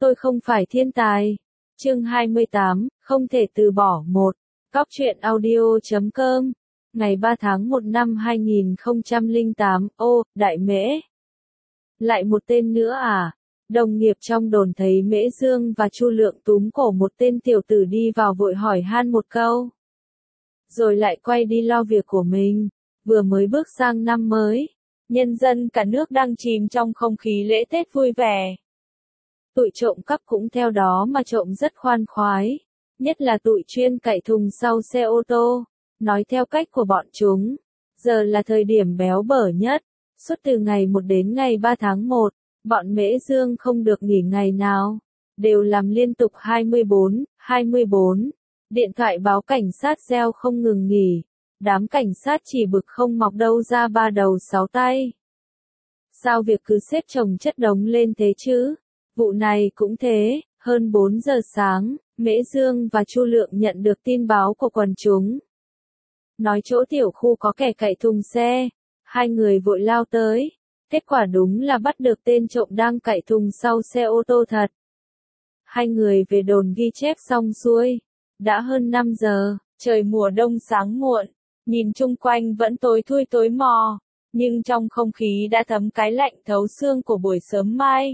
tôi không phải thiên tài. Chương 28, không thể từ bỏ một. Cóc truyện audio.com. Ngày 3 tháng 1 năm 2008, ô, Đại Mễ. Lại một tên nữa à? Đồng nghiệp trong đồn thấy Mễ Dương và Chu Lượng túm cổ một tên tiểu tử đi vào vội hỏi han một câu. Rồi lại quay đi lo việc của mình. Vừa mới bước sang năm mới, nhân dân cả nước đang chìm trong không khí lễ Tết vui vẻ. Tụi trộm cắp cũng theo đó mà trộm rất khoan khoái, nhất là tụi chuyên cậy thùng sau xe ô tô. Nói theo cách của bọn chúng, giờ là thời điểm béo bở nhất. Suốt từ ngày 1 đến ngày 3 tháng 1, bọn Mễ Dương không được nghỉ ngày nào, đều làm liên tục 24/24. Điện thoại báo cảnh sát reo không ngừng nghỉ. Đám cảnh sát chỉ bực không mọc đâu ra ba đầu sáu tay. Sao việc cứ xếp chồng chất đống lên thế chứ? Vụ này cũng thế, hơn 4 giờ sáng, Mễ Dương và Chu Lượng nhận được tin báo của quần chúng. Nói chỗ tiểu khu có kẻ cậy thùng xe, hai người vội lao tới. Kết quả đúng là bắt được tên trộm đang cậy thùng sau xe ô tô thật. Hai người về đồn ghi chép xong xuôi. Đã hơn 5 giờ, trời mùa đông sáng muộn. Nhìn chung quanh vẫn tối thui tối mò, nhưng trong không khí đã thấm cái lạnh thấu xương của buổi sớm mai.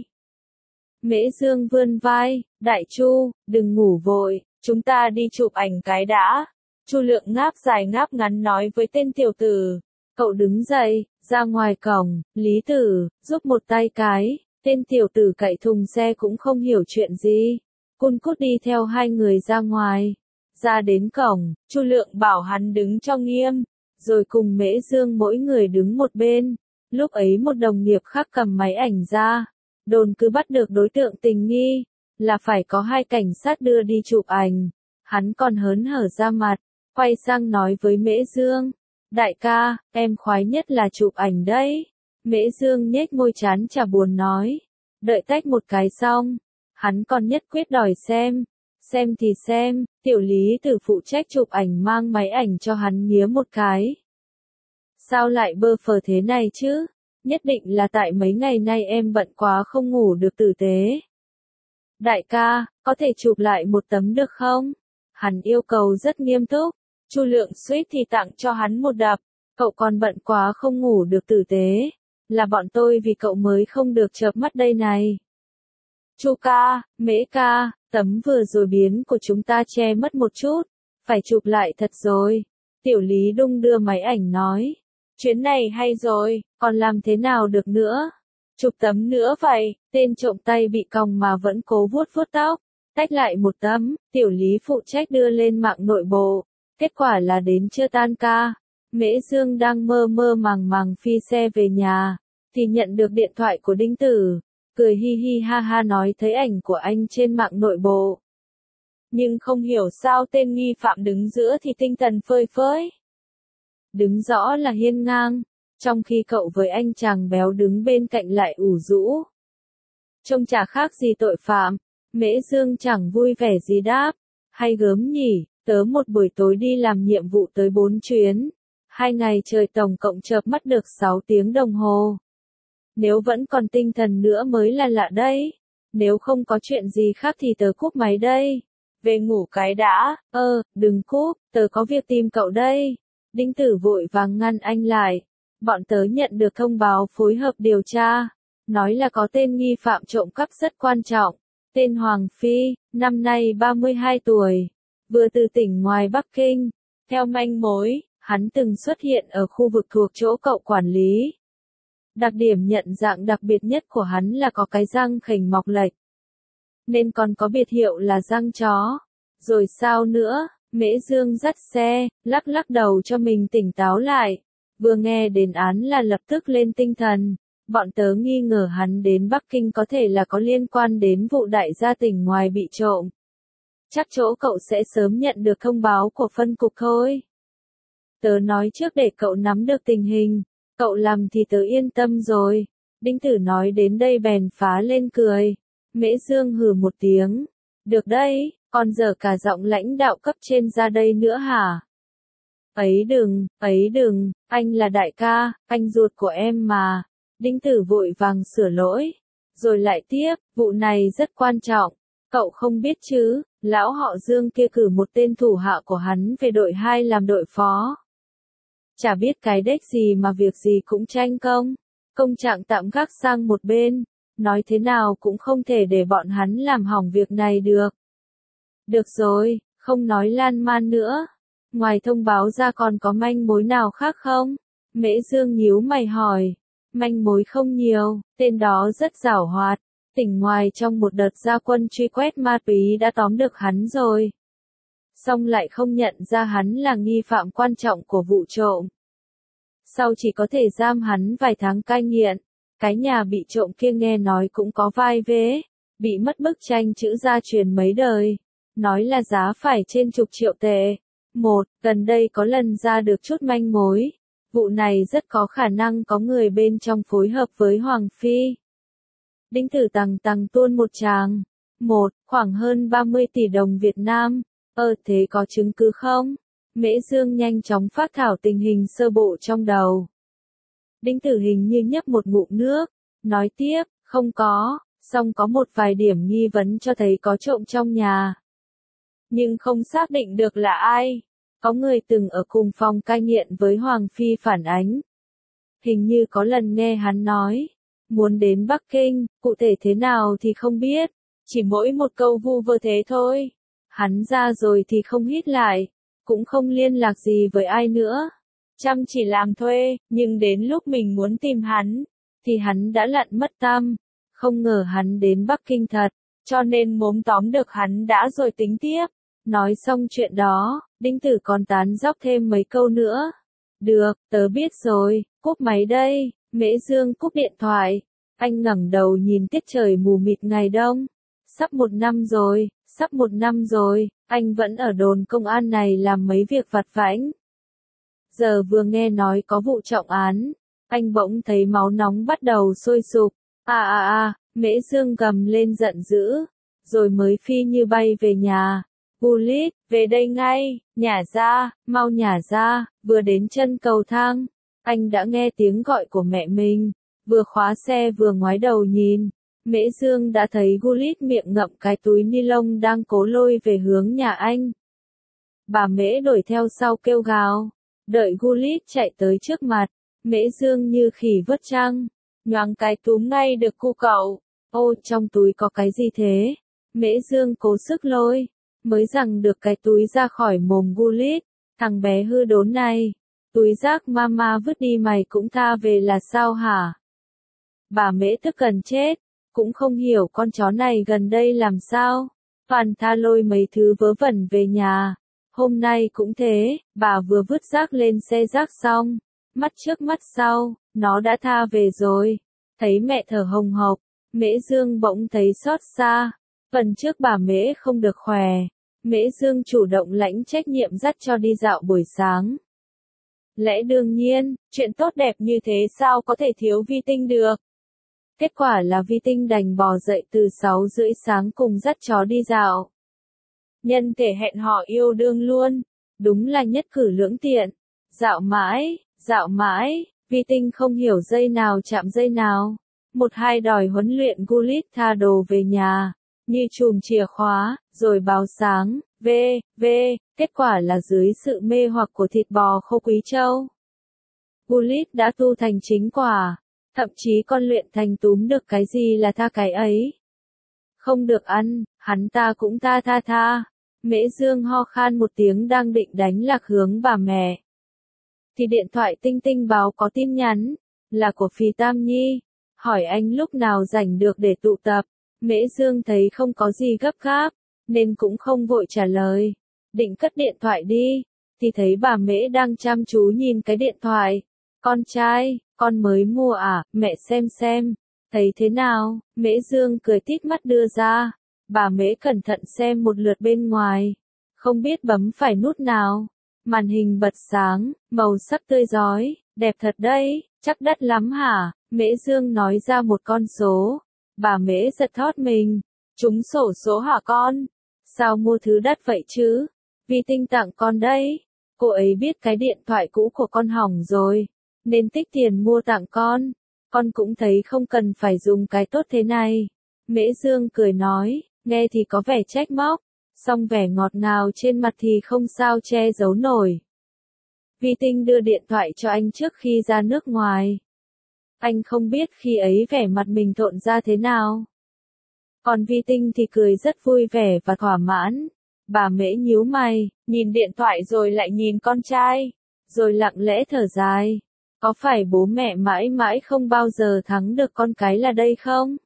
Mễ Dương vươn vai, Đại Chu, đừng ngủ vội, chúng ta đi chụp ảnh cái đã. Chu Lượng ngáp dài ngáp ngắn nói với tên tiểu tử. Cậu đứng dậy, ra ngoài cổng, Lý Tử, giúp một tay cái. Tên tiểu tử cậy thùng xe cũng không hiểu chuyện gì. Cun cút đi theo hai người ra ngoài. Ra đến cổng, Chu Lượng bảo hắn đứng cho nghiêm, rồi cùng Mễ Dương mỗi người đứng một bên. Lúc ấy một đồng nghiệp khác cầm máy ảnh ra. Đồn cứ bắt được đối tượng tình nghi, là phải có 2 cảnh sát đưa đi chụp ảnh. Hắn còn hớn hở ra mặt, quay sang nói với Mễ Dương. Đại ca, em khoái nhất là chụp ảnh đấy. Mễ Dương nhếch môi chán chả buồn nói. Đợi tách một cái xong, hắn còn nhất quyết đòi xem. Xem thì xem, tiểu Lý Tử phụ trách chụp ảnh mang máy ảnh cho hắn nghía một cái. Sao lại bơ phờ thế này chứ? Nhất định là tại mấy ngày nay em bận quá không ngủ được tử tế. Đại ca, có thể chụp lại một tấm được không? Hắn yêu cầu rất nghiêm túc. Chu Lượng suýt thì tặng cho hắn một đập. Cậu còn bận quá không ngủ được tử tế. Là bọn tôi vì cậu mới không được chợp mắt đây này. Chu ca, Mễ ca, tấm vừa rồi biến của chúng ta che mất một chút. Phải chụp lại thật rồi. Tiểu Lý đung đưa máy ảnh nói. Chuyến này hay rồi, còn làm thế nào được nữa? Chụp tấm nữa vậy, tên trộm tay bị còng mà vẫn cố vuốt vuốt tóc. Tách lại một tấm, Tiểu Lý phụ trách đưa lên mạng nội bộ. Kết quả là đến chưa tan ca. Mễ Dương đang mơ mơ màng màng phi xe về nhà, thì nhận được điện thoại của Đinh Tử. Cười hi hi ha ha nói thấy ảnh của anh trên mạng nội bộ. Nhưng không hiểu sao tên nghi phạm đứng giữa thì tinh thần phơi phới. Đứng rõ là hiên ngang, trong khi cậu với anh chàng béo đứng bên cạnh lại ủ rũ. Trông chả khác gì tội phạm. Mễ Dương chẳng vui vẻ gì đáp. Hay gớm nhỉ, tớ một buổi tối đi làm nhiệm vụ tới 4 chuyến. 2 ngày trời tổng cộng chợp mắt được 6 tiếng đồng hồ. Nếu vẫn còn tinh thần nữa mới là lạ đấy. Nếu không có chuyện gì khác thì tớ cúp máy đây. Về ngủ cái đã. Đừng cúp, tớ có việc tìm cậu đây. Đinh Tử vội vàng ngăn anh lại. Bọn tớ nhận được thông báo phối hợp điều tra. Nói là có tên nghi phạm trộm cắp rất quan trọng. Tên Hoàng Phi, năm nay 32 tuổi. Vừa từ tỉnh ngoài Bắc Kinh. Theo manh mối, hắn từng xuất hiện ở khu vực thuộc chỗ cậu quản lý. Đặc điểm nhận dạng đặc biệt nhất của hắn là có cái răng khểnh mọc lệch. Nên còn có biệt hiệu là răng chó. Rồi sao nữa? Mễ Dương dắt xe, lắc lắc đầu cho mình tỉnh táo lại. Vừa nghe đến án là lập tức lên tinh thần. Bọn tớ nghi ngờ hắn đến Bắc Kinh có thể là có liên quan đến vụ đại gia tỉnh ngoài bị trộm. Chắc chỗ cậu sẽ sớm nhận được thông báo của phân cục thôi. Tớ nói trước để cậu nắm được tình hình. Cậu làm thì tớ yên tâm rồi. Đinh Tử nói đến đây bèn phá lên cười. Mễ Dương hừ một tiếng. Được đấy, còn giờ cả giọng lãnh đạo cấp trên ra đây nữa hả? Ấy đừng, anh là đại ca, anh ruột của em mà. Đinh Tử vội vàng sửa lỗi. Rồi lại tiếp, vụ này rất quan trọng. Cậu không biết chứ, lão họ Dương kia cử một tên thủ hạ của hắn về đội 2 làm đội phó. Chả biết cái đếch gì mà việc gì cũng tranh công. Công trạng tạm gác sang một bên. Nói thế nào cũng không thể để bọn hắn làm hỏng việc này được. Được rồi, không nói lan man nữa. Ngoài thông báo ra còn có manh mối nào khác không? Mễ Dương nhíu mày hỏi. Manh mối không nhiều, tên đó rất giảo hoạt. Tỉnh ngoài trong một đợt ra quân truy quét ma túy đã tóm được hắn rồi. Xong lại không nhận ra hắn là nghi phạm quan trọng của vụ trộm. Sau chỉ có thể giam hắn vài tháng cai nghiện. Cái nhà bị trộm kia nghe nói cũng có vai vế. Bị mất bức tranh chữ gia truyền mấy đời. Nói là giá phải trên chục triệu tệ. Gần đây có lần ra được chút manh mối. Vụ này rất có khả năng có người bên trong phối hợp với Hoàng Phi. Đinh Tử Tằng tuôn một tràng. Khoảng hơn 30 tỷ đồng Việt Nam. Thế có chứng cứ không? Mễ Dương nhanh chóng phác thảo tình hình sơ bộ trong đầu. Đinh Tử hình như nhấp một ngụm nước. Nói tiếp, không có, song có một vài điểm nghi vấn cho thấy có trộm trong nhà. Nhưng không xác định được là ai. Có người từng ở cùng phòng cai nghiện với Hoàng Phi phản ánh. Hình như có lần nghe hắn nói. Muốn đến Bắc Kinh, cụ thể thế nào thì không biết. Chỉ mỗi một câu vu vơ thế thôi. Hắn ra rồi thì không hít lại. Cũng không liên lạc gì với ai nữa. Chăm chỉ làm thuê, nhưng đến lúc mình muốn tìm hắn, thì hắn đã lặn mất tăm. Không ngờ hắn đến Bắc Kinh thật, cho nên mốm tóm được hắn đã rồi tính tiếp. Nói xong chuyện đó, Đinh Tử còn tán dóc thêm mấy câu nữa. Được, tớ biết rồi, cúp máy đây. Mễ Dương cúp điện thoại. Anh ngẩng đầu nhìn tiết trời mù mịt ngày đông. Sắp một năm rồi, anh vẫn ở đồn công an này làm mấy việc vặt vãnh. Giờ vừa nghe nói có vụ trọng án, anh bỗng thấy máu nóng bắt đầu sôi sục. Mễ Dương gầm lên giận dữ, rồi mới phi như bay về nhà. Gulit, về đây ngay, nhả ra, mau nhả ra. Vừa đến chân cầu thang, anh đã nghe tiếng gọi của mẹ mình. Vừa khóa xe vừa ngoái đầu nhìn, Mễ Dương đã thấy Gulit miệng ngậm cái túi ni lông đang cố lôi về hướng nhà anh. Bà Mễ đuổi theo sau kêu gào. Đợi Gulit chạy tới trước mặt, Mễ Dương như khỉ vớt trăng, nhoáng cái túm ngay được cu cậu. Ô, trong túi có cái gì thế? Mễ Dương cố sức lôi, mới giằng được cái túi ra khỏi mồm Gulit. Thằng bé hư đốn này, túi rác mama vứt đi mày cũng tha về là sao hả? Bà Mễ tức gần chết, cũng không hiểu con chó này gần đây làm sao. Toàn tha lôi mấy thứ vớ vẩn về nhà. Hôm nay cũng thế, bà vừa vứt rác lên xe rác xong, mắt trước mắt sau, nó đã tha về rồi. Thấy mẹ thở hồng hộc, Mễ Dương bỗng thấy xót xa. Phần trước bà Mễ không được khỏe, Mễ Dương chủ động lãnh trách nhiệm dắt cho đi dạo buổi sáng. Lẽ đương nhiên, chuyện tốt đẹp như thế sao có thể thiếu Vi Tinh được. Kết quả là Vi Tinh đành bò dậy từ 6 rưỡi sáng cùng dắt chó đi dạo. Nhân thể hẹn hò yêu đương luôn, đúng là nhất cử lưỡng tiện. Dạo mãi, Vi Tinh không hiểu dây nào chạm dây nào. Một hai đòi huấn luyện Gulit tha đồ về nhà, như chùm chìa khóa, rồi báo sáng, kết quả là dưới sự mê hoặc của thịt bò khô Quý Châu. Gulit đã tu thành chính quả, thậm chí con luyện thành túm được cái gì là tha cái ấy. Không được ăn, hắn ta cũng tha. Mễ Dương ho khan một tiếng đang định đánh lạc hướng bà mẹ. Thì điện thoại tinh tinh báo có tin nhắn, là của Phì Tam Nhi, hỏi anh lúc nào rảnh được để tụ tập. Mễ Dương thấy không có gì gấp gáp, nên cũng không vội trả lời. Định cất điện thoại đi, thì thấy bà Mễ đang chăm chú nhìn cái điện thoại. Con trai, con mới mua à, mẹ xem, thấy thế nào? Mễ Dương cười tít mắt đưa ra. Bà Mễ cẩn thận xem một lượt bên ngoài, không biết bấm phải nút nào. Màn hình bật sáng, màu sắc tươi rói, đẹp thật đấy, chắc đắt lắm hả? Mễ Dương nói ra một con số. Bà Mễ giật thót mình, trúng xổ số hả con? Sao mua thứ đắt vậy chứ? Vi Tinh tặng con đấy. Cô ấy biết cái điện thoại cũ của con hỏng rồi, nên tích tiền mua tặng con. Con cũng thấy không cần phải dùng cái tốt thế này. Mễ Dương cười nói, nghe thì có vẻ trách móc, song vẻ ngọt ngào trên mặt thì không sao che giấu nổi. Vi Tinh đưa điện thoại cho anh trước khi ra nước ngoài. Anh không biết khi ấy vẻ mặt mình thộn ra thế nào. Còn Vi Tinh thì cười rất vui vẻ và thỏa mãn. Bà Mễ nhíu mày, nhìn điện thoại rồi lại nhìn con trai, rồi lặng lẽ thở dài. Có phải bố mẹ mãi mãi không bao giờ thắng được con cái là đây không?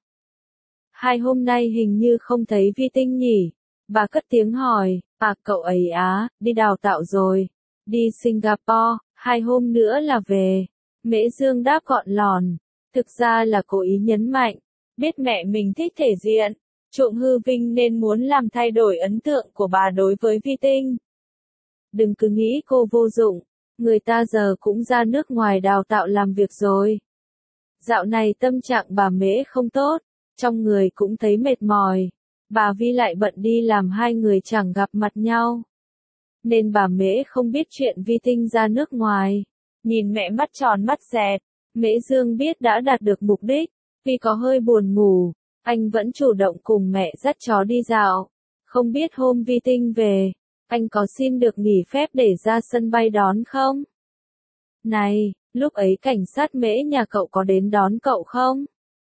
2 hôm nay hình như không thấy Vi Tinh nhỉ? Bà cất tiếng hỏi, cậu ấy đi đào tạo rồi. Đi Singapore, 2 hôm nữa là về. Mễ Dương đáp gọn lòn. Thực ra là cố ý nhấn mạnh. Biết mẹ mình thích thể diện, chuộng hư vinh nên muốn làm thay đổi ấn tượng của bà đối với Vi Tinh. Đừng cứ nghĩ cô vô dụng. Người ta giờ cũng ra nước ngoài đào tạo làm việc rồi. Dạo này tâm trạng bà Mễ không tốt, trong người cũng thấy mệt mỏi. Bà Vi lại bận đi làm, 2 người chẳng gặp mặt nhau. Nên bà Mễ không biết chuyện Vi Tinh ra nước ngoài. Nhìn mẹ mắt tròn mắt dẹt, Mễ Dương biết đã đạt được mục đích. Vì có hơi buồn ngủ, anh vẫn chủ động cùng mẹ dắt chó đi dạo. Không biết hôm Vi Tinh về, anh có xin được nghỉ phép để ra sân bay đón không? Này, lúc ấy cảnh sát Mễ nhà cậu có đến đón cậu không?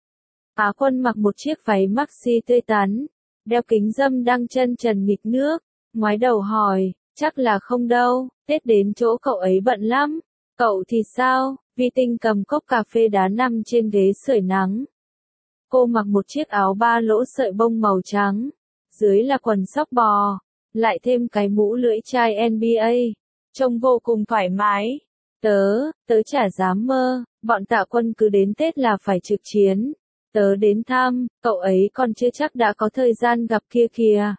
Á Quân mặc một chiếc váy maxi tươi tắn, đeo kính râm đang chân trần nghịch nước, ngoái đầu hỏi, chắc là không đâu, Tết đến chỗ cậu ấy bận lắm. Cậu thì sao? Vi Tinh cầm cốc cà phê đá nằm trên ghế sưởi nắng. Cô mặc một chiếc áo 3 lỗ sợi bông màu trắng, dưới là quần sóc bò, lại thêm cái mũ lưỡi chai NBA, trông vô cùng thoải mái. Tớ chả dám mơ, bọn Tạ Quân cứ đến Tết là phải trực chiến. Tớ đến thăm, cậu ấy còn chưa chắc đã có thời gian gặp kia kìa.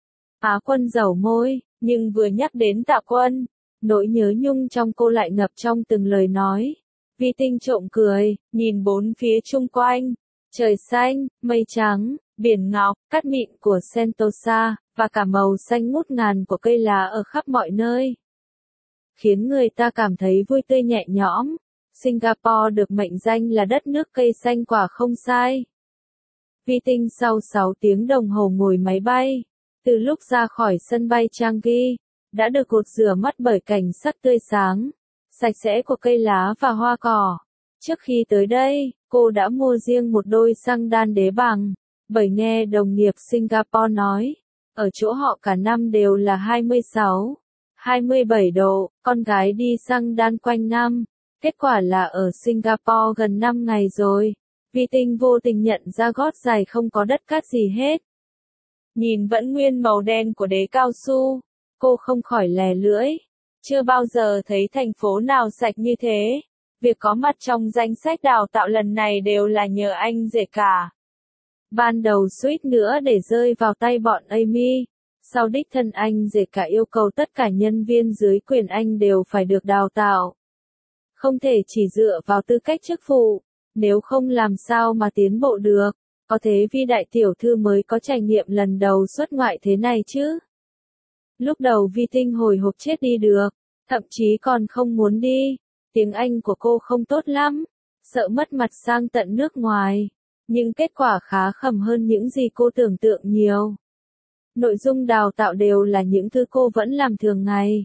Á Quân dẩu môi, nhưng vừa nhắc đến Tạ Quân, nỗi nhớ nhung trong cô lại ngập trong từng lời nói. Vi Tinh trộm cười, nhìn bốn phía chung quanh, trời xanh, mây trắng, biển ngọc, cát mịn của Sentosa, và cả màu xanh ngút ngàn của cây lá ở khắp mọi nơi. Khiến người ta cảm thấy vui tươi nhẹ nhõm. Singapore được mệnh danh là đất nước cây xanh quả không sai. Vi Tinh sau 6 tiếng đồng hồ ngồi máy bay, từ lúc ra khỏi sân bay Changi, đã được gột rửa mắt bởi cảnh sắc tươi sáng, sạch sẽ của cây lá và hoa cỏ. Trước khi tới đây, cô đã mua riêng một đôi xăng đan đế bằng, bởi nghe đồng nghiệp Singapore nói, ở chỗ họ cả năm đều là 26, 27 độ, con gái đi xăng đan quanh năm. Kết quả là ở Singapore gần 5 ngày rồi. Vi Tinh vô tình nhận ra gót giày không có đất cát gì hết. Nhìn vẫn nguyên màu đen của đế cao su, cô không khỏi lè lưỡi. Chưa bao giờ thấy thành phố nào sạch như thế. Việc có mặt trong danh sách đào tạo lần này đều là nhờ anh rể cả. Ban đầu suýt nữa để rơi vào tay bọn Amy. Sau đích thân anh rể cả yêu cầu tất cả nhân viên dưới quyền anh đều phải được đào tạo. Không thể chỉ dựa vào tư cách chức vụ, nếu không làm sao mà tiến bộ được. Có thế Vi đại tiểu thư mới có trải nghiệm lần đầu xuất ngoại thế này chứ. Lúc đầu Vi Tinh hồi hộp chết đi được, thậm chí còn không muốn đi. Tiếng Anh của cô không tốt lắm, sợ mất mặt sang tận nước ngoài. Nhưng kết quả khá khẩm hơn những gì cô tưởng tượng nhiều. Nội dung đào tạo đều là những thứ cô vẫn làm thường ngày.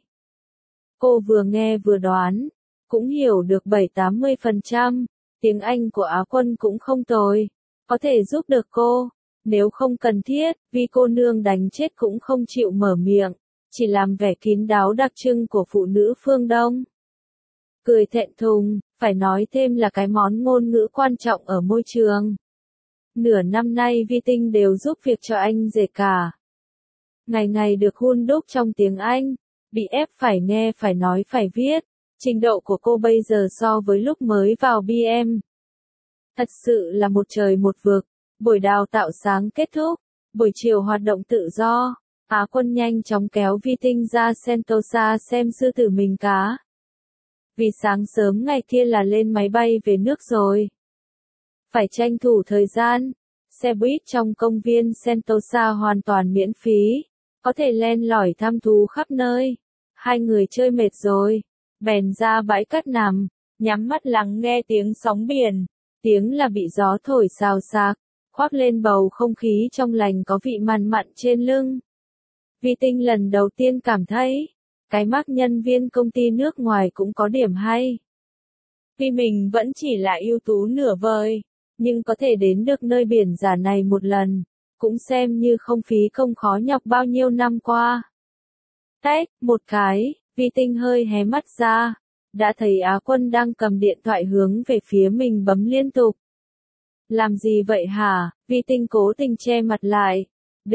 Cô vừa nghe vừa đoán, cũng hiểu được 7-80%, tiếng Anh của Á Quân cũng không tồi, có thể giúp được cô. Nếu không cần thiết, Vi cô nương đánh chết cũng không chịu mở miệng, chỉ làm vẻ kín đáo đặc trưng của phụ nữ phương Đông. Cười thẹn thùng, phải nói thêm là cái món ngôn ngữ quan trọng ở môi trường. Nửa năm nay Vi Tinh đều giúp việc cho anh rể cả. Ngày ngày được hun đúc trong tiếng Anh, bị ép phải nghe phải nói phải viết. Trình độ của cô bây giờ so với lúc mới vào BM. Thật sự là một trời một vực. Buổi đào tạo sáng kết thúc, buổi chiều hoạt động tự do. Á Quân nhanh chóng kéo Vi Tinh ra Sentosa xem sư tử mình cá. Vì sáng sớm ngày kia là lên máy bay về nước rồi. Phải tranh thủ thời gian. Xe buýt trong công viên Sentosa hoàn toàn miễn phí. Có thể len lỏi thăm thú khắp nơi. 2 người chơi mệt rồi, bèn ra bãi cát nằm, nhắm mắt lắng nghe tiếng sóng biển. Tiếng là bị gió thổi xào xạc, khoác lên bầu không khí trong lành có vị mặn mặn trên lưng. Vi Tinh lần đầu tiên cảm thấy, cái mác nhân viên công ty nước ngoài cũng có điểm hay. Vì mình vẫn chỉ là ưu tú nửa vời, nhưng có thể đến được nơi biển giả này một lần, cũng xem như không phí công khó nhọc bao nhiêu năm qua. Tách, một cái, Vi Tinh hơi hé mắt ra, đã thấy Á Quân đang cầm điện thoại hướng về phía mình bấm liên tục. Làm gì vậy hả? Vi Tinh cố tình che mặt lại.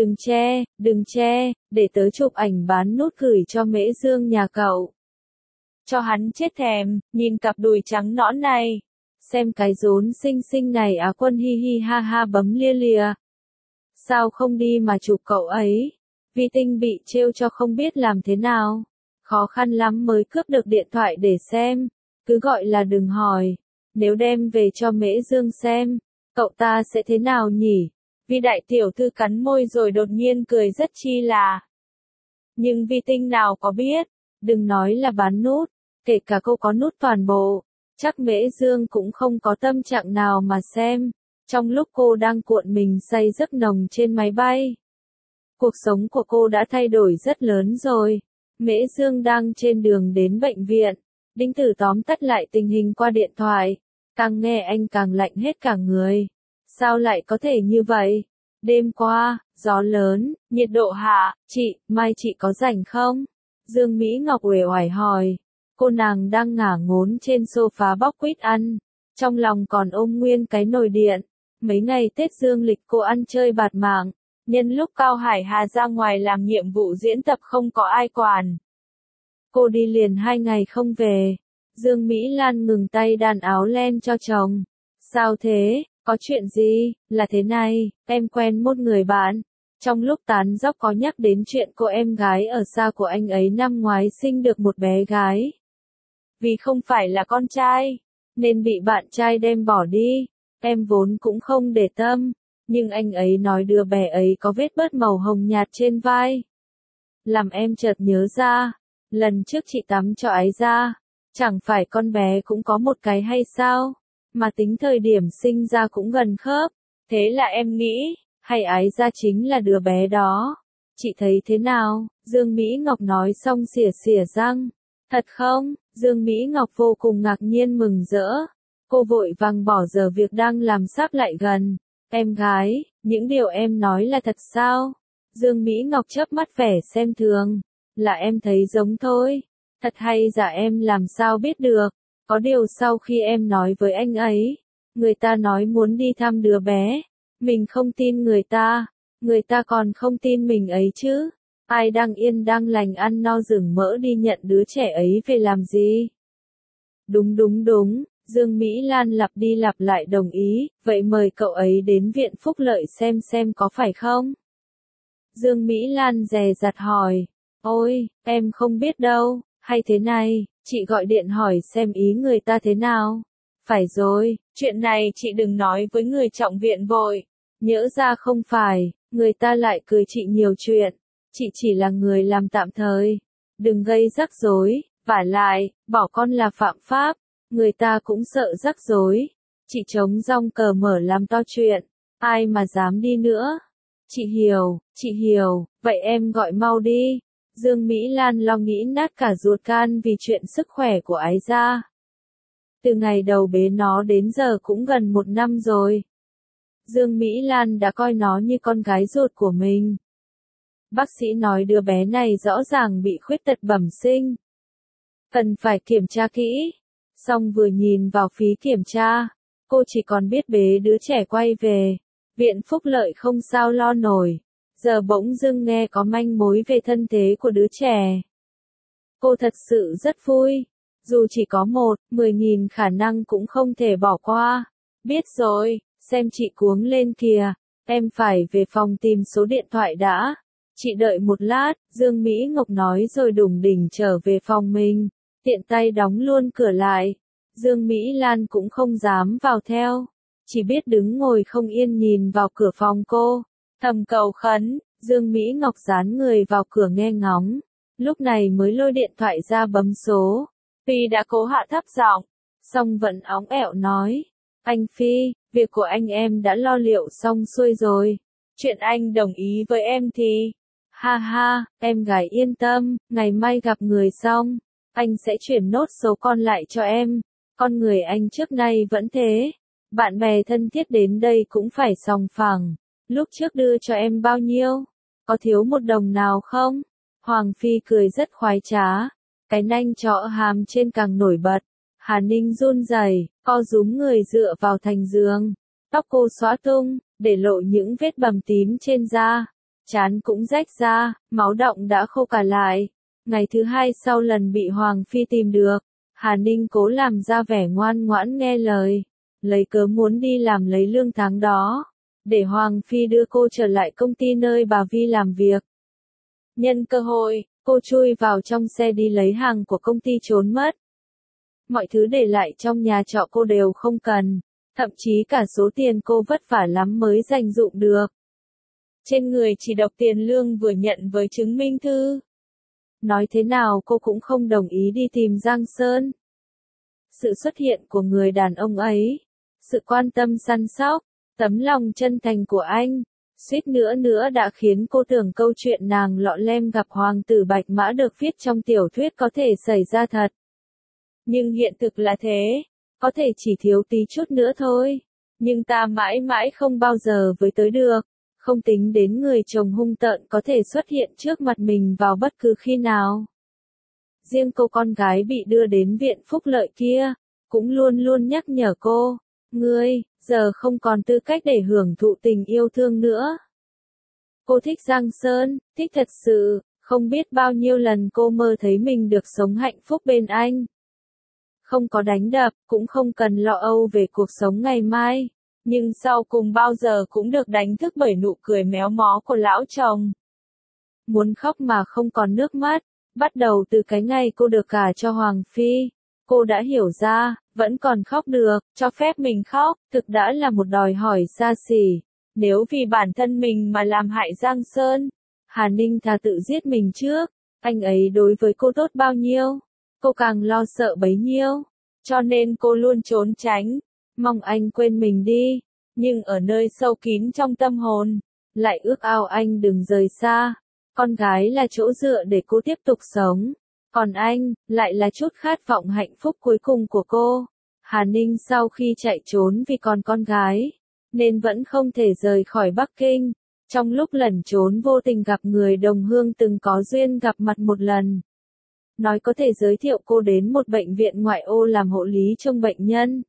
Đừng che, để tớ chụp ảnh bán nút gửi cho Mễ Dương nhà cậu. Cho hắn chết thèm, nhìn cặp đùi trắng nõn này. Xem cái rốn xinh xinh này. Á Quân hi hi ha ha bấm lia lìa. Sao không đi mà chụp cậu ấy? Vi Tinh bị trêu cho không biết làm thế nào. Khó khăn lắm mới cướp được điện thoại để xem. Cứ gọi là đừng hỏi. Nếu đem về cho Mễ Dương xem, cậu ta sẽ thế nào nhỉ? Vi đại tiểu thư cắn môi rồi đột nhiên cười rất chi là. Nhưng Vi Tinh nào có biết, đừng nói là bán nút, kể cả cô có nút toàn bộ, chắc Mễ Dương cũng không có tâm trạng nào mà xem, trong lúc cô đang cuộn mình say giấc nồng trên máy bay. Cuộc sống của cô đã thay đổi rất lớn rồi. Mễ Dương đang trên đường đến bệnh viện, Đinh Tử tóm tắt lại tình hình qua điện thoại, càng nghe anh càng lạnh hết cả người. Sao lại có thể như vậy? Đêm qua, gió lớn, nhiệt độ hạ, mai chị có rảnh không? Dương Mỹ Ngọc uể oải hỏi. Cô nàng đang ngả ngốn trên sofa bóc quýt ăn, trong lòng còn ôm nguyên cái nồi điện. Mấy ngày Tết dương lịch cô ăn chơi bạt mạng, nhân lúc Cao Hải Hà ra ngoài làm nhiệm vụ diễn tập không có ai quản. Cô đi liền 2 ngày không về. Dương Mỹ Lan ngừng tay đan áo len cho chồng. Sao thế? Có chuyện gì? Là thế này, em quen một người bạn. Trong lúc tán dóc có nhắc đến chuyện cô em gái ở xa của anh ấy năm ngoái sinh được một bé gái. Vì không phải là con trai, nên bị bạn trai đem bỏ đi. Em vốn cũng không để tâm, nhưng anh ấy nói đứa bé ấy có vết bớt màu hồng nhạt trên vai. Làm em chợt nhớ ra, lần trước chị tắm cho ái ra, chẳng phải con bé cũng có một cái hay sao? Mà tính thời điểm sinh ra cũng gần khớp, thế là em nghĩ, hay ái ra chính là đứa bé đó. Chị thấy thế nào? Dương Mỹ Ngọc nói xong xỉa xỉa răng. Thật không? Dương Mỹ Ngọc vô cùng ngạc nhiên mừng rỡ. Cô vội vàng bỏ giờ việc đang làm sắp lại gần. Em gái, những điều em nói là thật sao? Dương Mỹ Ngọc chớp mắt vẻ xem thường. Là em thấy giống thôi. Thật hay giả em làm sao biết được. Có điều sau khi em nói với anh ấy, người ta nói muốn đi thăm đứa bé. Mình không tin người ta còn không tin mình ấy chứ. Ai đang yên đang lành ăn no rừng mỡ đi nhận đứa trẻ ấy về làm gì? Đúng, Dương Mỹ Lan lặp đi lặp lại đồng ý, vậy mời cậu ấy đến viện phúc lợi xem có phải không? Dương Mỹ Lan dè dặt hỏi, ôi, em không biết đâu, hay thế này, chị gọi điện hỏi xem ý người ta thế nào. Phải rồi, chuyện này chị đừng nói với người trọng viện vội. Nhỡ ra không phải, người ta lại cười chị nhiều chuyện. Chị chỉ là người làm tạm thời. Đừng gây rắc rối, vả lại, bỏ con là phạm pháp. Người ta cũng sợ rắc rối. Chị chống rong cờ mở làm to chuyện. Ai mà dám đi nữa? Chị hiểu, vậy em gọi mau đi. Dương Mỹ Lan lo nghĩ nát cả ruột gan vì chuyện sức khỏe của ái ra. Từ ngày đầu bế nó đến giờ cũng gần 1 năm rồi. Dương Mỹ Lan đã coi nó như con gái ruột của mình. Bác sĩ nói đứa bé này rõ ràng bị khuyết tật bẩm sinh. Cần phải kiểm tra kỹ. Xong vừa nhìn vào phí kiểm tra, cô chỉ còn biết bế đứa trẻ quay về. Viện phúc lợi không sao lo nổi. Giờ bỗng dưng nghe có manh mối về thân thế của đứa trẻ. Cô thật sự rất vui. Dù chỉ có 10.000 khả năng cũng không thể bỏ qua. Biết rồi, xem chị cuống lên kìa. Em phải về phòng tìm số điện thoại đã. Chị đợi một lát, Dương Mỹ Ngọc nói rồi đủng đỉnh trở về phòng mình. Tiện tay đóng luôn cửa lại. Dương Mỹ Lan cũng không dám vào theo. Chỉ biết đứng ngồi không yên nhìn vào cửa phòng cô. Thầm cầu khấn, Dương Mỹ Ngọc dán người vào cửa nghe ngóng. Lúc này mới lôi điện thoại ra bấm số. Phi đã cố hạ thấp giọng, song vẫn óng ẹo nói. Anh Phi, việc của anh em đã lo liệu xong xuôi rồi. Chuyện anh đồng ý với em thì... Ha ha, em gái yên tâm, ngày mai gặp người xong, anh sẽ chuyển nốt số con lại cho em. Con người anh trước nay vẫn thế. Bạn bè thân thiết đến đây cũng phải sòng phẳng. Lúc trước đưa cho em bao nhiêu? Có thiếu một đồng nào không? Hoàng Phi cười rất khoái trá. Cái nanh trọ hàm trên càng nổi bật. Hà Ninh run rẩy, co rúm người dựa vào thành giường. Tóc cô xõa tung, để lộ những vết bầm tím trên da. Trán cũng rách ra, máu đọng đã khô cả lại. Ngày thứ hai sau lần bị Hoàng Phi tìm được, Hà Ninh cố làm ra vẻ ngoan ngoãn nghe lời. Lấy cớ muốn đi làm lấy lương tháng đó. Để Hoàng Phi đưa cô trở lại công ty nơi bà Vi làm việc. Nhân cơ hội, cô chui vào trong xe đi lấy hàng của công ty trốn mất. Mọi thứ để lại trong nhà trọ cô đều không cần, thậm chí cả số tiền cô vất vả lắm mới dành dụm được. Trên người chỉ đọc tiền lương vừa nhận với chứng minh thư. Nói thế nào cô cũng không đồng ý đi tìm Giang Sơn. Sự xuất hiện của người đàn ông ấy, sự quan tâm săn sóc, tấm lòng chân thành của anh, suýt nữa đã khiến cô tưởng câu chuyện nàng lọ lem gặp hoàng tử Bạch Mã được viết trong tiểu thuyết có thể xảy ra thật. Nhưng hiện thực là thế, có thể chỉ thiếu tí chút nữa thôi. Nhưng ta mãi mãi không bao giờ với tới được, không tính đến người chồng hung tợn có thể xuất hiện trước mặt mình vào bất cứ khi nào. Riêng cô con gái bị đưa đến viện phúc lợi kia, cũng luôn luôn nhắc nhở cô, ngươi, giờ không còn tư cách để hưởng thụ tình yêu thương nữa. Cô thích Giang Sơn, thích thật sự, không biết bao nhiêu lần cô mơ thấy mình được sống hạnh phúc bên anh. Không có đánh đập, cũng không cần lo âu về cuộc sống ngày mai. Nhưng sau cùng bao giờ cũng được đánh thức bởi nụ cười méo mó của lão chồng. Muốn khóc mà không còn nước mắt, bắt đầu từ cái ngày cô được gả cho Hoàng Phi. Cô đã hiểu ra, vẫn còn khóc được, cho phép mình khóc, thực đã là một đòi hỏi xa xỉ. Nếu vì bản thân mình mà làm hại Giang Sơn, Hà Ninh thà tự giết mình trước. Anh ấy đối với cô tốt bao nhiêu, cô càng lo sợ bấy nhiêu. Cho nên cô luôn trốn tránh, mong anh quên mình đi. Nhưng ở nơi sâu kín trong tâm hồn, lại ước ao anh đừng rời xa. Con gái là chỗ dựa để cô tiếp tục sống. Còn anh, lại là chút khát vọng hạnh phúc cuối cùng của cô. Hà Ninh sau khi chạy trốn vì còn con gái, nên vẫn không thể rời khỏi Bắc Kinh. Trong lúc lẩn trốn vô tình gặp người đồng hương từng có duyên gặp mặt một lần. Nói có thể giới thiệu cô đến một bệnh viện ngoại ô làm hộ lý trông bệnh nhân.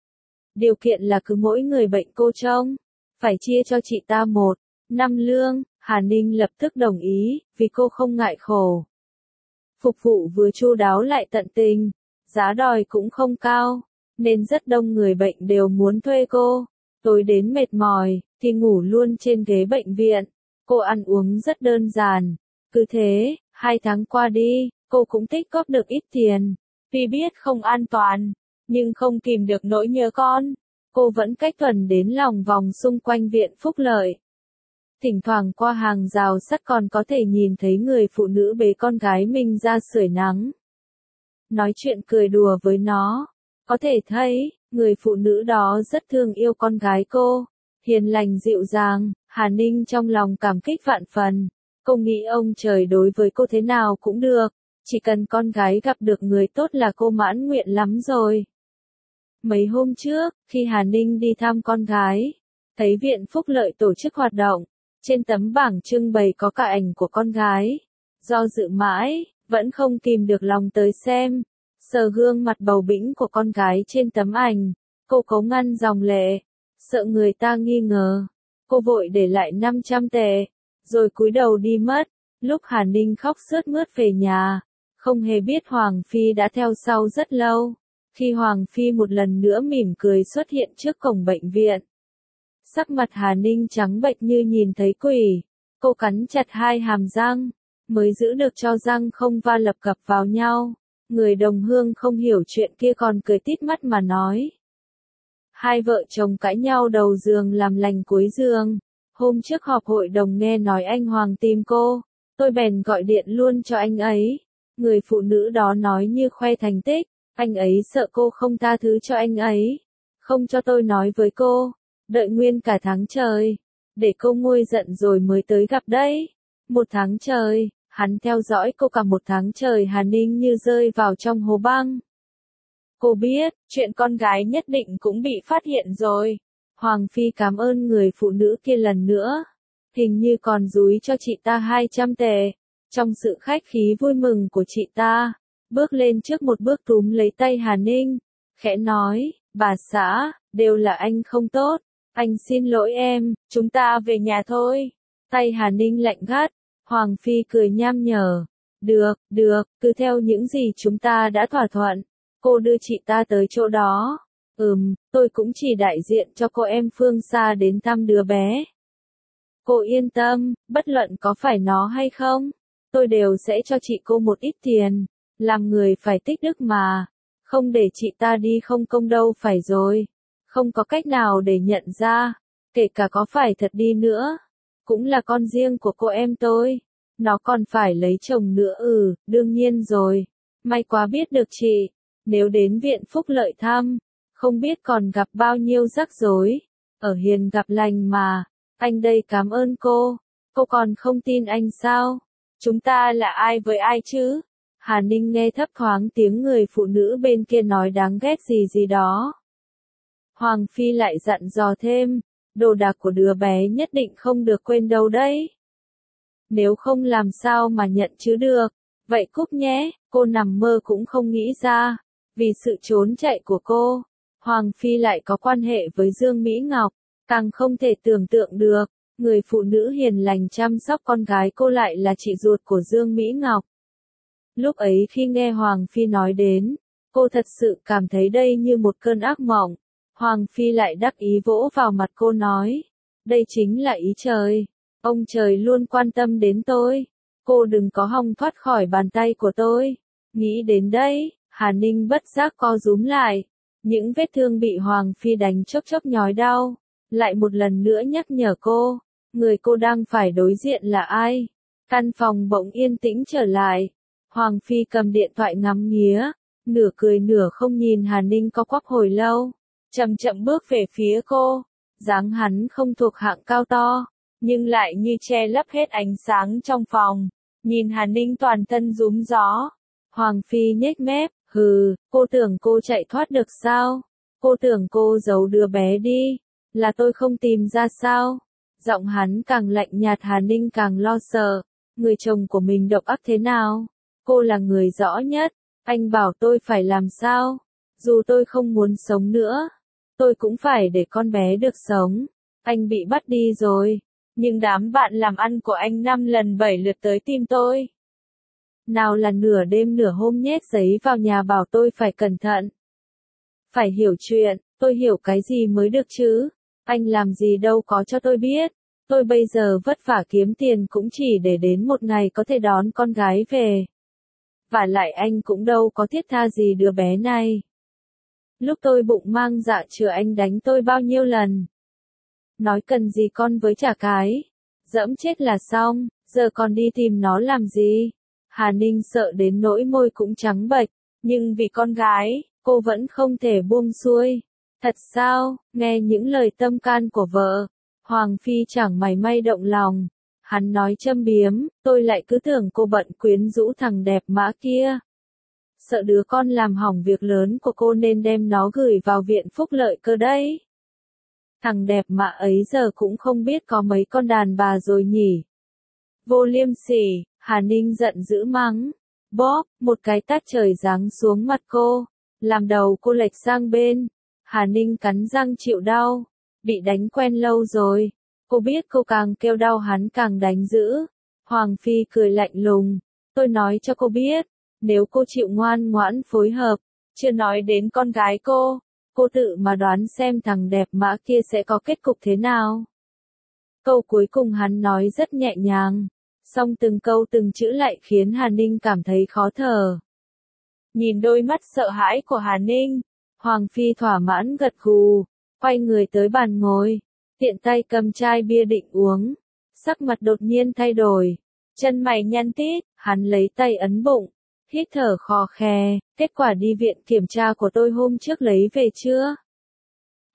Điều kiện là cứ mỗi người bệnh cô trông, phải chia cho chị ta 1/5 lương. Hà Ninh lập tức đồng ý, vì cô không ngại khổ. Phục vụ vừa chu đáo lại tận tình, giá đòi cũng không cao, nên rất đông người bệnh đều muốn thuê cô. Tối đến mệt mỏi, thì ngủ luôn trên ghế bệnh viện. Cô ăn uống rất đơn giản. Cứ thế, 2 tháng qua đi, cô cũng tích góp được ít tiền. Tuy biết không an toàn, nhưng không kìm được nỗi nhớ con. Cô vẫn cách tuần đến lòng vòng xung quanh viện phúc lợi. Thỉnh thoảng qua hàng rào sắt còn có thể nhìn thấy người phụ nữ bế con gái mình ra sưởi nắng. Nói chuyện cười đùa với nó. Có thể thấy, người phụ nữ đó rất thương yêu con gái cô. Hiền lành dịu dàng, Hà Ninh trong lòng cảm kích vạn phần. Cô nghĩ ông trời đối với cô thế nào cũng được. Chỉ cần con gái gặp được người tốt là cô mãn nguyện lắm rồi. Mấy hôm trước, khi Hà Ninh đi thăm con gái, thấy viện phúc lợi tổ chức hoạt động. Trên tấm bảng trưng bày có cả ảnh của con gái. Do dự mãi, vẫn không kìm được lòng tới xem. Sờ gương mặt bầu bĩnh của con gái trên tấm ảnh. Cô cố ngăn dòng lệ. Sợ người ta nghi ngờ. Cô vội để lại 500 tệ. Rồi cúi đầu đi mất. Lúc Hà Ninh khóc sướt mướt về nhà. Không hề biết Hoàng Phi đã theo sau rất lâu. Khi Hoàng Phi một lần nữa mỉm cười xuất hiện trước cổng bệnh viện. Sắc mặt Hà Ninh trắng bệch như nhìn thấy quỷ. Cô cắn chặt 2 hàm răng, mới giữ được cho răng không va lập cập vào nhau. Người đồng hương không hiểu chuyện kia còn cười tít mắt mà nói. Hai vợ chồng cãi nhau đầu giường làm lành cuối giường. Hôm trước họp hội đồng nghe nói anh Hoàng tìm cô. Tôi bèn gọi điện luôn cho anh ấy. Người phụ nữ đó nói như khoe thành tích. Anh ấy sợ cô không tha thứ cho anh ấy. không cho tôi nói với cô, đợi nguyên cả tháng trời, để cô nguôi giận rồi mới tới gặp đấy. 1 tháng trời, hắn theo dõi cô cả 1 tháng trời. Hà Ninh như rơi vào trong hố băng. Cô biết, chuyện con gái nhất định cũng bị phát hiện rồi. Hoàng Phi cảm ơn người phụ nữ kia lần nữa. Hình như còn dúi cho chị ta 200 tệ. Trong sự khách khí vui mừng của chị ta, bước lên trước một bước túm lấy tay Hà Ninh, khẽ nói, bà xã, đều là anh không tốt. Anh xin lỗi em, chúng ta về nhà thôi. Tay Hà Ninh lạnh gắt. Hoàng Phi cười nham nhở. Được, cứ theo những gì chúng ta đã thỏa thuận. Cô đưa chị ta tới chỗ đó. Tôi cũng chỉ đại diện cho cô em phương xa đến thăm đứa bé. Cô yên tâm, bất luận có phải nó hay không, tôi đều sẽ cho chị cô một ít tiền. Làm người phải tích đức mà. Không để chị ta đi không công đâu phải rồi. Không có cách nào để nhận ra. Kể cả có phải thật đi nữa, cũng là con riêng của cô em tôi. Nó còn phải lấy chồng nữa. Đương nhiên rồi. May quá biết được chị. Nếu đến viện phúc lợi thăm, không biết còn gặp bao nhiêu rắc rối. Ở hiền gặp lành mà. Anh đây cảm ơn cô. Cô còn không tin anh sao? Chúng ta là ai với ai chứ? Hà Ninh nghe thấp thoáng tiếng người phụ nữ bên kia nói đáng ghét gì đó. Hoàng Phi lại dặn dò thêm, đồ đạc của đứa bé nhất định không được quên đâu đấy. Nếu không làm sao mà nhận chứ được. Vậy cúp nhé, cô nằm mơ cũng không nghĩ ra. Vì sự trốn chạy của cô, Hoàng Phi lại có quan hệ với Dương Mỹ Ngọc. Càng không thể tưởng tượng được, người phụ nữ hiền lành chăm sóc con gái cô lại là chị ruột của Dương Mỹ Ngọc. Lúc ấy khi nghe Hoàng Phi nói đến, cô thật sự cảm thấy đây như một cơn ác mộng. Hoàng Phi lại đắc ý vỗ vào mặt cô nói, đây chính là ý trời. Ông trời luôn quan tâm đến tôi. Cô đừng có hòng thoát khỏi bàn tay của tôi. Nghĩ đến đây, Hà Ninh bất giác co rúm lại. Những vết thương bị Hoàng Phi đánh chốc chốc nhói đau. Lại một lần nữa nhắc nhở cô, người cô đang phải đối diện là ai. Căn phòng bỗng yên tĩnh trở lại. Hoàng Phi cầm điện thoại ngắm nghía, nửa cười nửa không nhìn Hà Ninh có quắp hồi lâu. Chậm chậm bước về phía cô. Dáng hắn không thuộc hạng cao to, nhưng lại như che lấp hết ánh sáng trong phòng. Nhìn Hà Ninh toàn thân rúm gió. Hoàng Phi nhếch mép, cô tưởng cô chạy thoát được sao? Cô tưởng cô giấu đứa bé đi, là tôi không tìm ra sao? Giọng hắn càng lạnh nhạt. Hà Ninh càng lo sợ. Người chồng của mình độc ác thế nào? Cô là người rõ nhất. Anh bảo tôi phải làm sao? Dù tôi không muốn sống nữa, tôi cũng phải để con bé được sống. Anh bị bắt đi rồi, nhưng đám bạn làm ăn của anh 5 lần 7 lượt tới tìm tôi. Nào là nửa đêm nửa hôm nhét giấy vào nhà bảo tôi phải cẩn thận. Phải hiểu chuyện, tôi hiểu cái gì mới được chứ? Anh làm gì đâu có cho tôi biết. Tôi bây giờ vất vả kiếm tiền cũng chỉ để đến một ngày có thể đón con gái về. Và lại anh cũng đâu có thiết tha gì đứa bé này. Lúc tôi bụng mang dạ chửa anh đánh tôi bao nhiêu lần. Nói cần gì con với chả cái. Dẫm chết là xong, giờ còn đi tìm nó làm gì? Hà Ninh sợ đến nỗi môi cũng trắng bệch, nhưng vì con gái, cô vẫn không thể buông xuôi. Thật sao? Nghe những lời tâm can của vợ, Hoàng Phi chẳng mảy may động lòng. Hắn nói châm biếm, tôi lại cứ tưởng cô bận quyến rũ thằng đẹp mã kia. Sợ đứa con làm hỏng việc lớn của cô nên đem nó gửi vào viện phúc lợi cơ đấy. Thằng đẹp mã ấy giờ cũng không biết có mấy con đàn bà rồi nhỉ. Vô liêm sỉ, Hà Ninh giận dữ mắng. Bóp, một cái tát trời giáng xuống mặt cô, làm đầu cô lệch sang bên. Hà Ninh cắn răng chịu đau. Bị đánh quen lâu rồi. Cô biết cô càng kêu đau hắn càng đánh dữ. Hoàng Phi cười lạnh lùng. Tôi nói cho cô biết, nếu cô chịu ngoan ngoãn phối hợp, chưa nói đến con gái cô tự mà đoán xem thằng đẹp mã kia sẽ có kết cục thế nào. Câu cuối cùng hắn nói rất nhẹ nhàng, song từng câu từng chữ lại khiến Hà Ninh cảm thấy khó thở. Nhìn đôi mắt sợ hãi của Hà Ninh, Hoàng Phi thỏa mãn gật gù, quay người tới bàn ngồi, tiện tay cầm chai bia định uống, sắc mặt đột nhiên thay đổi, chân mày nhăn tít, hắn lấy tay ấn bụng, hít thở khò khè, kết quả đi viện kiểm tra của tôi hôm trước lấy về chưa?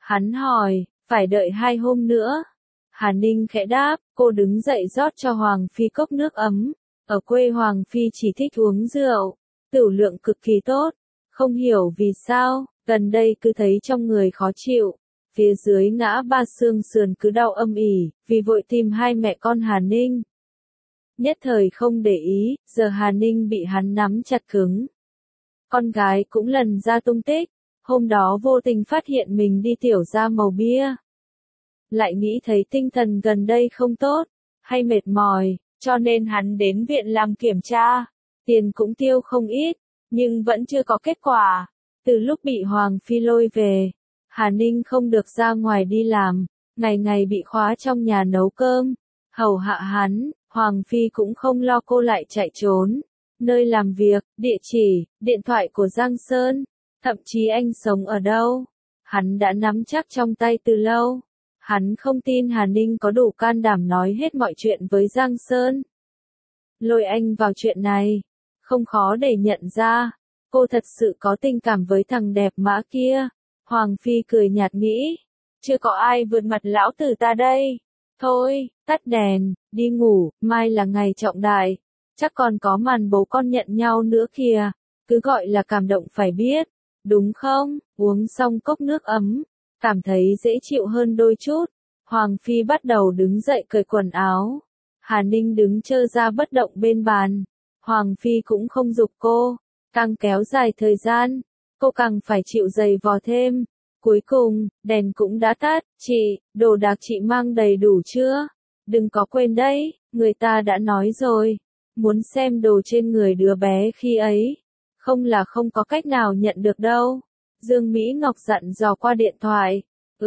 Hắn hỏi, phải đợi 2 hôm nữa. Hà Ninh khẽ đáp, cô đứng dậy rót cho Hoàng Phi cốc nước ấm. Ở quê Hoàng Phi chỉ thích uống rượu, tửu lượng cực kỳ tốt. Không hiểu vì sao, gần đây cứ thấy trong người khó chịu. Phía dưới ngã ba xương sườn cứ đau âm ỉ, vì vội tìm hai mẹ con Hà Ninh. Nhất thời không để ý, giờ Hà Ninh bị hắn nắm chặt cứng. Con gái cũng lần ra tung tích, hôm đó vô tình phát hiện mình đi tiểu ra màu bia. Lại nghĩ thấy tinh thần gần đây không tốt, hay mệt mỏi, cho nên hắn đến viện làm kiểm tra. Tiền cũng tiêu không ít, nhưng vẫn chưa có kết quả. Từ lúc bị Hoàng Phi lôi về, Hà Ninh không được ra ngoài đi làm, ngày ngày bị khóa trong nhà nấu cơm, hầu hạ hắn. Hoàng Phi cũng không lo cô lại chạy trốn. Nơi làm việc, địa chỉ, điện thoại của Giang Sơn, thậm chí anh sống ở đâu, hắn đã nắm chắc trong tay từ lâu. Hắn không tin Hà Ninh có đủ can đảm nói hết mọi chuyện với Giang Sơn. Lôi anh vào chuyện này, không khó để nhận ra, cô thật sự có tình cảm với thằng đẹp mã kia. Hoàng Phi cười nhạt nghĩ, chưa có ai vượt mặt lão tử ta đây. Thôi, tắt đèn, đi ngủ, mai là ngày trọng đại. Chắc còn có màn bố con nhận nhau nữa kìa. Cứ gọi là cảm động phải biết. Đúng không? Uống xong cốc nước ấm, cảm thấy dễ chịu hơn đôi chút. Hoàng Phi bắt đầu đứng dậy cởi quần áo. Hà Ninh đứng trơ ra bất động bên bàn. Hoàng Phi cũng không giục cô. Càng kéo dài thời gian, cô càng phải chịu giày vò thêm. Cuối cùng, đèn cũng đã tắt. Chị, đồ đạc chị mang đầy đủ chưa? Đừng có quên đấy, người ta đã nói rồi. Muốn xem đồ trên người đứa bé khi ấy. Không là không có cách nào nhận được đâu. Dương Mỹ Ngọc dặn dò qua điện thoại.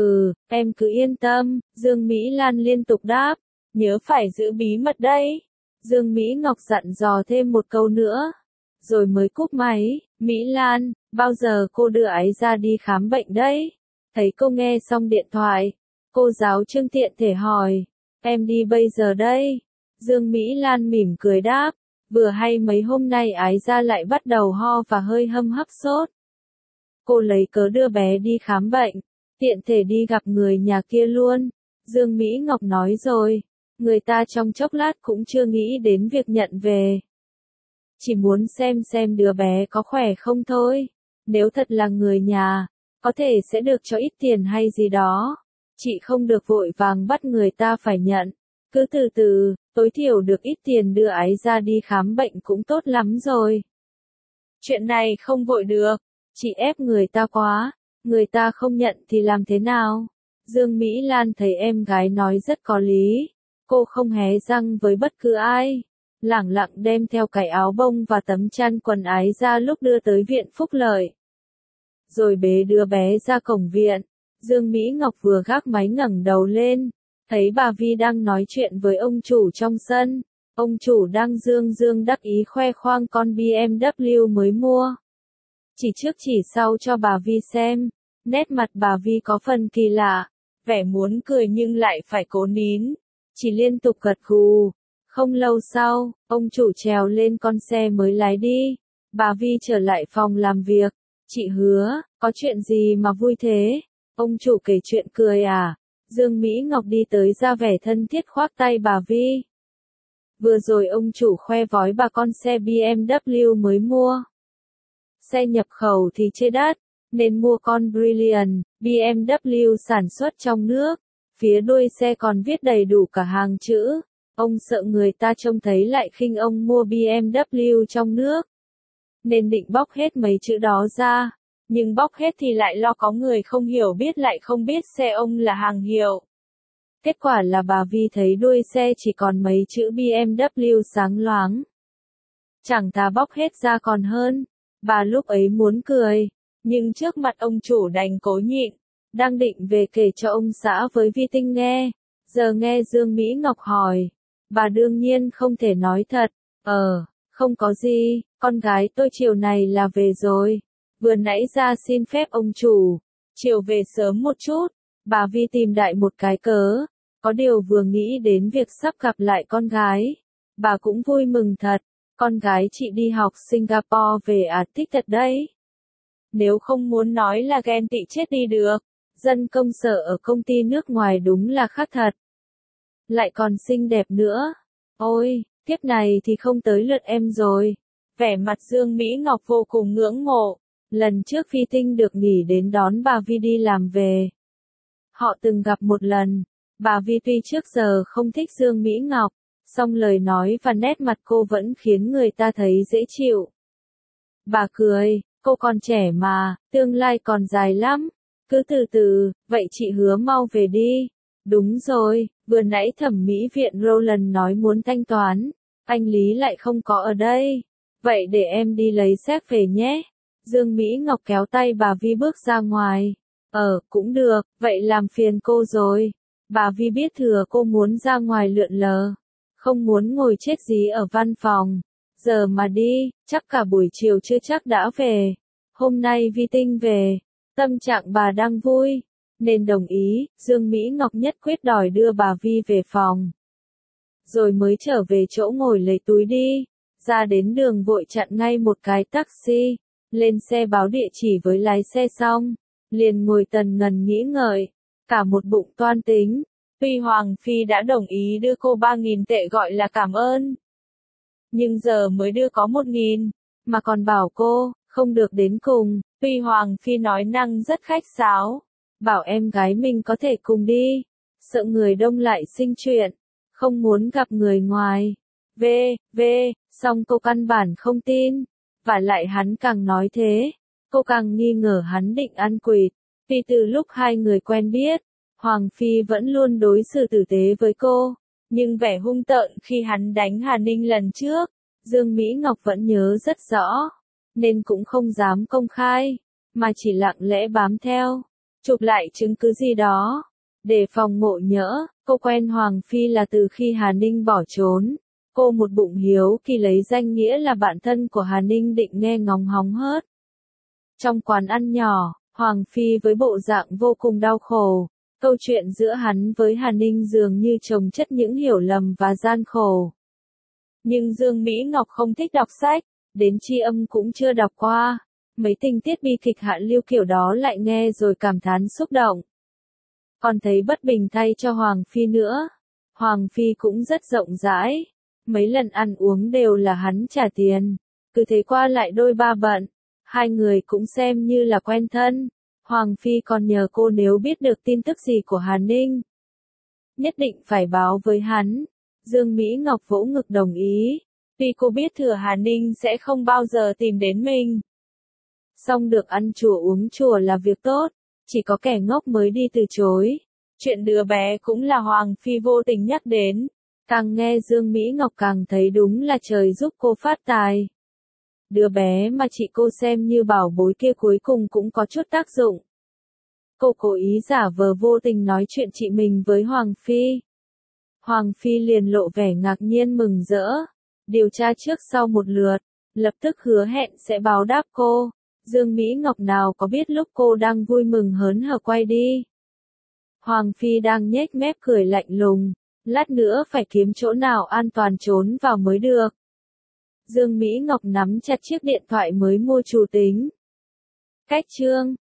Em cứ yên tâm, Dương Mỹ Lan liên tục đáp. Nhớ phải giữ bí mật đấy. Dương Mỹ Ngọc dặn dò thêm một câu nữa. Rồi mới cúp máy. Mỹ Lan, bao giờ cô đưa ấy ra đi khám bệnh đấy? Thấy cô nghe xong điện thoại, cô giáo Trương tiện thể hỏi. Em đi bây giờ đây. Dương Mỹ Lan mỉm cười đáp. Vừa hay mấy hôm nay ái ra lại bắt đầu ho và hơi hâm hấp sốt. Cô lấy cớ đưa bé đi khám bệnh, tiện thể đi gặp người nhà kia luôn. Dương Mỹ Ngọc nói rồi, người ta trong chốc lát cũng chưa nghĩ đến việc nhận về. Chỉ muốn xem đứa bé có khỏe không thôi. Nếu thật là người nhà, có thể sẽ được cho ít tiền hay gì đó. Chị không được vội vàng bắt người ta phải nhận. Cứ từ từ, tối thiểu được ít tiền đưa ái ra đi khám bệnh cũng tốt lắm rồi. Chuyện này không vội được, chị ép người ta quá, người ta không nhận thì làm thế nào? Dương Mỹ Lan thấy em gái nói rất có lý, cô không hé răng với bất cứ ai, lẳng lặng đem theo cái áo bông và tấm chăn quần ái ra lúc đưa tới viện Phúc Lợi. Rồi bế đứa bé ra cổng viện, Dương Mỹ Ngọc vừa gác máy ngẩng đầu lên. Thấy bà Vi đang nói chuyện với ông chủ trong sân, ông chủ đang dương đắc ý khoe khoang con BMW mới mua. Chỉ trước chỉ sau cho bà Vi xem, nét mặt bà Vi có phần kỳ lạ, vẻ muốn cười nhưng lại phải cố nín, chỉ liên tục gật gù. Không lâu sau, ông chủ trèo lên con xe mới lái đi, bà Vi trở lại phòng làm việc. Chị Hứa, có chuyện gì mà vui thế? Ông chủ kể chuyện cười à? Dương Mỹ Ngọc đi tới ra vẻ thân thiết khoác tay bà Vi. Vừa rồi ông chủ khoe vói bà con xe BMW mới mua. Xe nhập khẩu thì chê đắt, nên mua con Brilliant, BMW sản xuất trong nước. Phía đuôi xe còn viết đầy đủ cả hàng chữ. Ông sợ người ta trông thấy lại khinh ông mua BMW trong nước, nên định bóc hết mấy chữ đó ra. Nhưng bóc hết thì lại lo có người không hiểu biết lại không biết xe ông là hàng hiệu. Kết quả là bà Vi thấy đuôi xe chỉ còn mấy chữ BMW sáng loáng. Chẳng thà bóc hết ra còn hơn. Bà lúc ấy muốn cười, nhưng trước mặt ông chủ đành cố nhịn. Đang định về kể cho ông xã với Vi Tinh nghe. Giờ nghe Dương Mỹ Ngọc hỏi. Bà đương nhiên không thể nói thật. Không có gì, con gái tôi chiều này là về rồi. Vừa nãy ra xin phép ông chủ, chiều về sớm một chút. Bà Vi tìm đại một cái cớ, có điều vừa nghĩ đến việc sắp gặp lại con gái, bà cũng vui mừng thật. Con gái chị đi học Singapore về thích thật đấy. Nếu không muốn nói là ghen tị chết đi được. Dân công sở ở công ty nước ngoài đúng là khác thật. Lại còn xinh đẹp nữa. Ôi, kiếp này thì không tới lượt em rồi. Vẻ mặt Dương Mỹ Ngọc vô cùng ngưỡng mộ. Lần trước Phi Tinh được nghỉ đến đón bà Vi đi làm về. Họ từng gặp một lần. Bà Vi tuy trước giờ không thích Dương Mỹ Ngọc, song lời nói và nét mặt cô vẫn khiến người ta thấy dễ chịu. Bà cười, cô còn trẻ mà, tương lai còn dài lắm. Cứ từ từ, vậy chị hứa mau về đi. Đúng rồi, vừa nãy thẩm mỹ viện Roland nói muốn thanh toán. Anh Lý lại không có ở đây. Vậy để em đi lấy séc về nhé. Dương Mỹ Ngọc kéo tay bà Vi bước ra ngoài. Cũng được, vậy làm phiền cô rồi. Bà Vi biết thừa cô muốn ra ngoài lượn lờ. Không muốn ngồi chết dí ở văn phòng. Giờ mà đi, chắc cả buổi chiều chưa chắc đã về. Hôm nay Vi Tinh về. Tâm trạng bà đang vui. Nên đồng ý, Dương Mỹ Ngọc nhất quyết đòi đưa bà Vi về phòng. Rồi mới trở về chỗ ngồi lấy túi đi. Ra đến đường vội chặn ngay một cái taxi. Lên xe báo địa chỉ với lái xe xong. Liền ngồi tần ngần nghĩ ngợi. Cả một bụng toan tính. Tuy Hoàng Phi đã đồng ý đưa cô 3.000 tệ gọi là cảm ơn. Nhưng giờ mới đưa có 1.000. Mà còn bảo cô, không được đến cùng. Tuy Hoàng Phi nói năng rất khách sáo. Bảo em gái mình có thể cùng đi. Sợ người đông lại sinh chuyện. Không muốn gặp người ngoài. Xong cô căn bản không tin. Và lại hắn càng nói thế. Cô càng nghi ngờ hắn định ăn quỵt. Vì từ lúc hai người quen biết, Hoàng Phi vẫn luôn đối xử tử tế với cô. Nhưng vẻ hung tợn khi hắn đánh Hà Ninh lần trước, Dương Mỹ Ngọc vẫn nhớ rất rõ. Nên cũng không dám công khai. Mà chỉ lặng lẽ bám theo. Chụp lại chứng cứ gì đó. Để phòng ngộ nhỡ, cô quen Hoàng Phi là từ khi Hà Ninh bỏ trốn. Cô một bụng hiếu kỳ lấy danh nghĩa là bạn thân của Hà Ninh định nghe ngóng hóng hớt. Trong quán ăn nhỏ, Hoàng Phi với bộ dạng vô cùng đau khổ. Câu chuyện giữa hắn với Hà Ninh dường như chồng chất những hiểu lầm và gian khổ. Nhưng Dương Mỹ Ngọc không thích đọc sách, đến tri âm cũng chưa đọc qua. Mấy tình tiết bi kịch hạ lưu kiểu đó lại nghe rồi cảm thán xúc động. Còn thấy bất bình thay cho Hoàng Phi nữa. Hoàng Phi cũng rất rộng rãi. Mấy lần ăn uống đều là hắn trả tiền. Cứ thế qua lại đôi ba bận. Hai người cũng xem như là quen thân. Hoàng Phi còn nhờ cô nếu biết được tin tức gì của Hà Ninh. Nhất định phải báo với hắn. Dương Mỹ Ngọc vỗ ngực đồng ý. Vì cô biết thừa Hà Ninh sẽ không bao giờ tìm đến mình. Xong được ăn chùa uống chùa là việc tốt. Chỉ có kẻ ngốc mới đi từ chối. Chuyện đứa bé cũng là Hoàng Phi vô tình nhắc đến. Càng nghe Dương Mỹ Ngọc càng thấy đúng là trời giúp cô phát tài. Đứa bé mà chị cô xem như bảo bối kia cuối cùng cũng có chút tác dụng. Cô cố ý giả vờ vô tình nói chuyện chị mình với Hoàng Phi. Hoàng Phi liền lộ vẻ ngạc nhiên mừng rỡ. Điều tra trước sau một lượt. Lập tức hứa hẹn sẽ báo đáp cô. Dương Mỹ Ngọc nào có biết lúc cô đang vui mừng hớn hở quay đi. Hoàng Phi đang nhếch mép cười lạnh lùng. Lát nữa phải kiếm chỗ nào an toàn trốn vào mới được. Dương Mỹ Ngọc nắm chặt chiếc điện thoại mới mua chủ tính. Cách chương